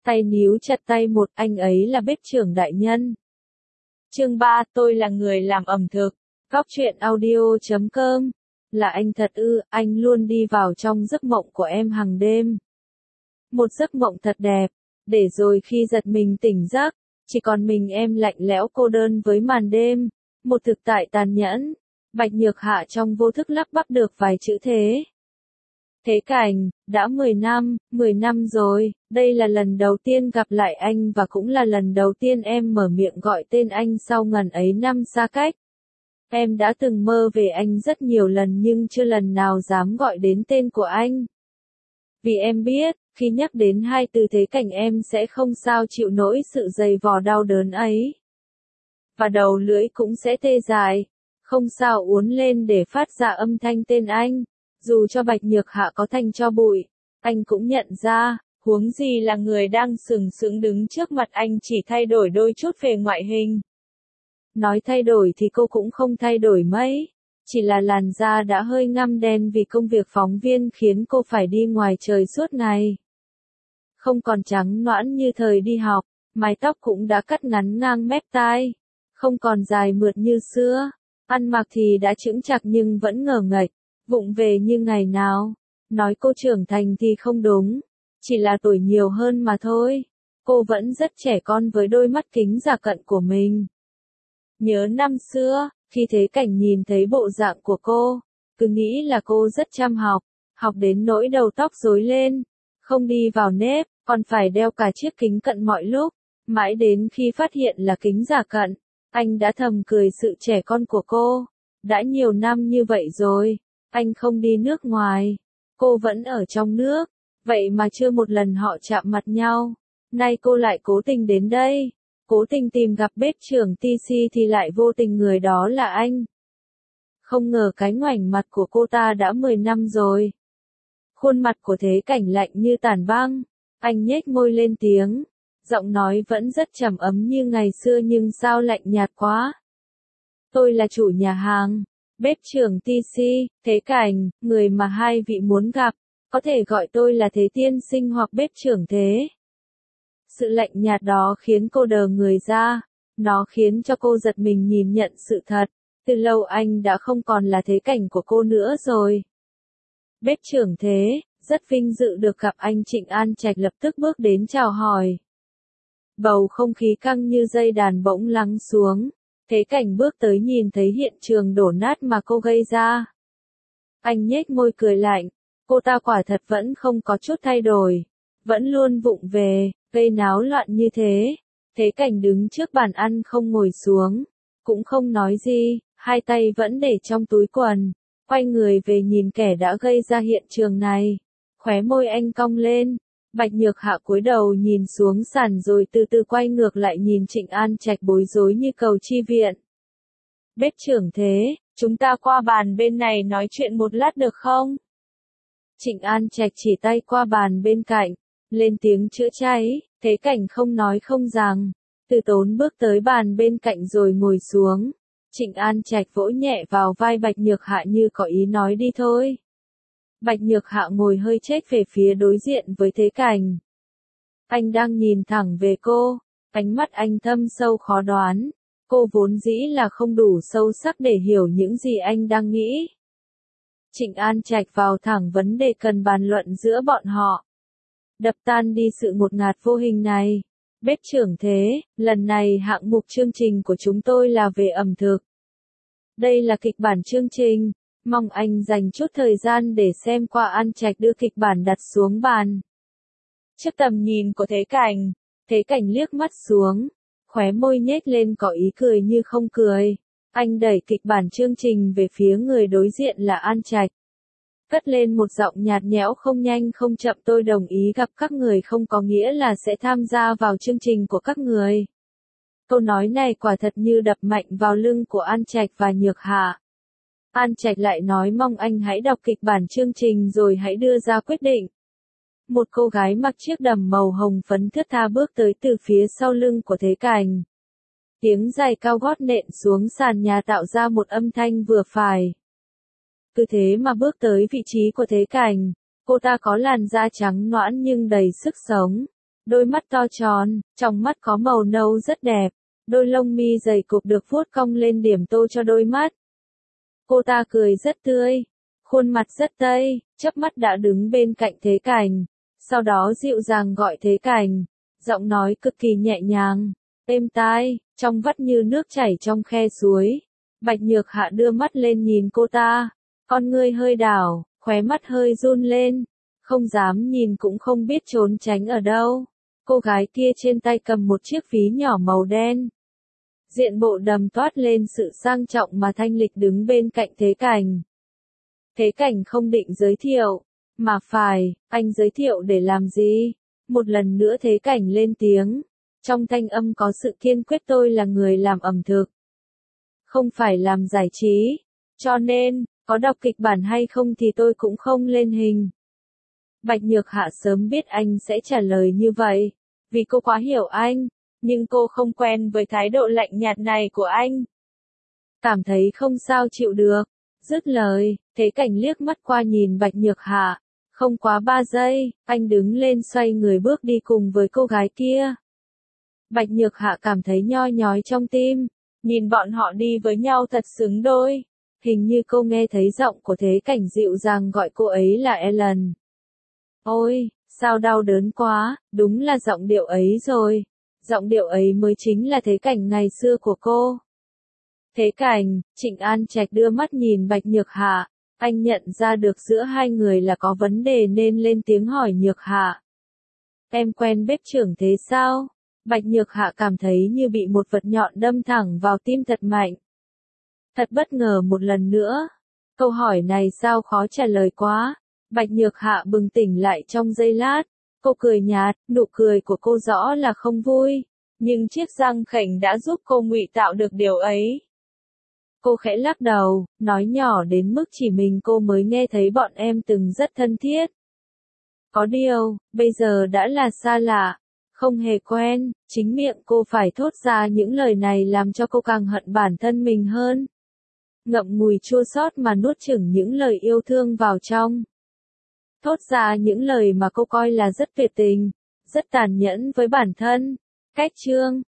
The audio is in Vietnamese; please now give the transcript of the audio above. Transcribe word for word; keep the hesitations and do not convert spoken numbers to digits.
Tay níu chặt tay một, anh ấy là bếp trưởng đại nhân. Chương ba, tôi là người làm ẩm thực. Góc truyện audio chấm com. Là anh thật ư, anh luôn đi vào trong giấc mộng của em hàng đêm. Một giấc mộng thật đẹp, để rồi khi giật mình tỉnh giấc, chỉ còn mình em lạnh lẽo cô đơn với màn đêm, một thực tại tàn nhẫn. Bạch Nhược Hạ trong vô thức lắp bắp được vài chữ thế. Thế Cảnh, đã mười năm, mười năm rồi, đây là lần đầu tiên gặp lại anh và cũng là lần đầu tiên em mở miệng gọi tên anh sau ngần ấy năm xa cách. Em đã từng mơ về anh rất nhiều lần nhưng chưa lần nào dám gọi đến tên của anh. Vì em biết, khi nhắc đến hai từ Thế Cảnh em sẽ không sao chịu nổi sự dày vò đau đớn ấy. Và đầu lưỡi cũng sẽ tê dại, không sao uốn lên để phát ra âm thanh tên anh. Dù cho Bạch Nhược Hạ có thành cho bụi, anh cũng nhận ra, huống gì là người đang sừng sững đứng trước mặt anh chỉ thay đổi đôi chút về ngoại hình. Nói thay đổi thì cô cũng không thay đổi mấy, chỉ là làn da đã hơi ngăm đen vì công việc phóng viên khiến cô phải đi ngoài trời suốt ngày. Không còn trắng nõn như thời đi học, mái tóc cũng đã cắt ngắn ngang mép tai, không còn dài mượt như xưa, ăn mặc thì đã chững chạc nhưng vẫn ngờ nghệch, vụng về như ngày nào. Nói cô trưởng thành thì không đúng, chỉ là tuổi nhiều hơn mà thôi. Cô vẫn rất trẻ con với đôi mắt kính rả cận của mình. Nhớ năm xưa, khi Thế Cảnh nhìn thấy bộ dạng của cô, cứ nghĩ là cô rất chăm học, học đến nỗi đầu tóc rối lên, không đi vào nếp, còn phải đeo cả chiếc kính cận mọi lúc. Mãi đến khi phát hiện là kính rả cận, anh đã thầm cười sự trẻ con của cô. Đã nhiều năm như vậy rồi, anh không đi nước ngoài, cô vẫn ở trong nước, vậy mà chưa một lần họ chạm mặt nhau. Nay cô lại cố tình đến đây, cố tình tìm gặp bếp trưởng tê xê thì lại vô tình người đó là anh. Không ngờ cái ngoảnh mặt của cô ta đã mười năm rồi. Khuôn mặt của Thế Cảnh lạnh như tảng băng, anh nhếch môi lên tiếng, giọng nói vẫn rất trầm ấm như ngày xưa nhưng sao lạnh nhạt quá. Tôi là chủ nhà hàng, bếp trưởng tê xê, Thế Cảnh, người mà hai vị muốn gặp, có thể gọi tôi là Thế Tiên Sinh hoặc bếp trưởng Thế. Sự lạnh nhạt đó khiến cô đờ người ra, nó khiến cho cô giật mình nhìn nhận sự thật, từ lâu anh đã không còn là Thế Cảnh của cô nữa rồi. Bếp trưởng Thế, rất vinh dự được gặp anh. Trịnh An Trạch lập tức bước đến chào hỏi. Bầu không khí căng như dây đàn bỗng lắng xuống. Thế Cảnh bước tới nhìn thấy hiện trường đổ nát mà cô gây ra. Anh nhếch môi cười lạnh, cô ta quả thật vẫn không có chút thay đổi, vẫn luôn vụng về, gây náo loạn như thế. Thế Cảnh đứng trước bàn ăn không ngồi xuống, cũng không nói gì, hai tay vẫn để trong túi quần, quay người về nhìn kẻ đã gây ra hiện trường này. Khóe môi anh cong lên. Bạch Nhược Hạ cúi đầu nhìn xuống sàn rồi từ từ quay ngược lại nhìn Trịnh An Trạch bối rối như cầu chi viện. Bếp trưởng Thế, chúng ta qua bàn bên này nói chuyện một lát được không? Trịnh An Trạch chỉ tay qua bàn bên cạnh, lên tiếng chữa cháy. Thế Cảnh không nói không rằng, từ tốn bước tới bàn bên cạnh rồi ngồi xuống. Trịnh An Trạch vỗ nhẹ vào vai Bạch Nhược Hạ như có ý nói đi thôi. Bạch Nhược Hạ ngồi hơi chếch về phía đối diện với Thế Cảnh. Anh đang nhìn thẳng về cô, ánh mắt anh thâm sâu khó đoán. Cô vốn dĩ là không đủ sâu sắc để hiểu những gì anh đang nghĩ. Trịnh An Trạch vào thẳng vấn đề cần bàn luận giữa bọn họ. Đập tan đi sự ngột ngạt vô hình này. Bếp trưởng Thế, lần này hạng mục chương trình của chúng tôi là về ẩm thực. Đây là kịch bản chương trình, mong anh dành chút thời gian để xem qua. An Trạch đưa kịch bản đặt xuống bàn. Trước tầm nhìn của Thế Cảnh, Thế Cảnh liếc mắt xuống, khóe môi nhếch lên có ý cười như không cười. Anh đẩy kịch bản chương trình về phía người đối diện là An Trạch. Cất lên một giọng nhạt nhẽo không nhanh không chậm, tôi đồng ý gặp các người không có nghĩa là sẽ tham gia vào chương trình của các người. Câu nói này quả thật như đập mạnh vào lưng của An Trạch và Nhược Hạ. An Trạch lại nói mong anh hãy đọc kịch bản chương trình rồi hãy đưa ra quyết định. Một cô gái mặc chiếc đầm màu hồng phấn thướt tha bước tới từ phía sau lưng của Thế Cảnh. Tiếng giày cao gót nện xuống sàn nhà tạo ra một âm thanh vừa phải. Cứ thế mà bước tới vị trí của Thế Cảnh, cô ta có làn da trắng nõn nhưng đầy sức sống. đôi mắt to tròn, trong mắt có màu nâu rất đẹp, đôi lông mi dày cục được vuốt cong lên điểm tô cho đôi mắt. Cô ta cười rất tươi, khuôn mặt rất tây, chớp mắt đã đứng bên cạnh Thế Cảnh, sau đó dịu dàng gọi Thế Cảnh, giọng nói cực kỳ nhẹ nhàng, êm tai, trong vắt như nước chảy trong khe suối. Bạch Nhược Hạ đưa mắt lên nhìn cô ta, con ngươi hơi đảo, khóe mắt hơi run lên, không dám nhìn cũng không biết trốn tránh ở đâu. Cô gái kia trên tay cầm một chiếc ví nhỏ màu đen. Diện bộ đầm toát lên sự sang trọng mà thanh lịch đứng bên cạnh Thế Cảnh. Thế Cảnh không định giới thiệu, mà phải, anh giới thiệu để làm gì? Một lần nữa Thế Cảnh lên tiếng, trong thanh âm có sự kiên quyết, tôi là người làm ẩm thực, không phải làm giải trí, cho nên, có đọc kịch bản hay không thì tôi cũng không lên hình. Bạch Nhược Hạ sớm biết anh sẽ trả lời như vậy, vì cô quá hiểu anh, nhưng cô không quen với thái độ lạnh nhạt này của anh. Cảm thấy không sao chịu được, dứt lời, Thế Cảnh liếc mắt qua nhìn Bạch Nhược Hạ, không quá ba giây, anh đứng lên xoay người bước đi cùng với cô gái kia. Bạch Nhược Hạ cảm thấy nhoi nhói trong tim, nhìn bọn họ đi với nhau thật xứng đôi, hình như cô nghe thấy giọng của Thế Cảnh dịu dàng gọi cô ấy là Ellen. Ôi, sao đau đớn quá, đúng là giọng điệu ấy rồi, giọng điệu ấy mới chính là Thế Cảnh ngày xưa của cô. Thế Cảnh, Trịnh An Trạch đưa mắt nhìn Bạch Nhược Hạ, anh nhận ra được giữa hai người là có vấn đề nên lên tiếng hỏi Nhược Hạ. Em quen bếp trưởng thế sao? Bạch Nhược Hạ cảm thấy như bị một vật nhọn đâm thẳng vào tim thật mạnh. Thật bất ngờ một lần nữa. Câu hỏi này sao khó trả lời quá. Bạch Nhược Hạ bừng tỉnh lại trong giây lát. Cô cười nhạt, nụ cười của cô rõ là không vui. Nhưng chiếc răng khểnh đã giúp cô ngụy tạo được điều ấy. Cô khẽ lắc đầu, nói nhỏ đến mức chỉ mình cô mới nghe thấy bọn em từng rất thân thiết. Có điều, bây giờ đã là xa lạ, không hề quen, chính miệng cô phải thốt ra những lời này làm cho cô càng hận bản thân mình hơn. Ngậm ngùi chua xót mà nuốt chửng những lời yêu thương vào trong. Thốt ra những lời mà cô coi là rất tuyệt tình, rất tàn nhẫn với bản thân. Cách chương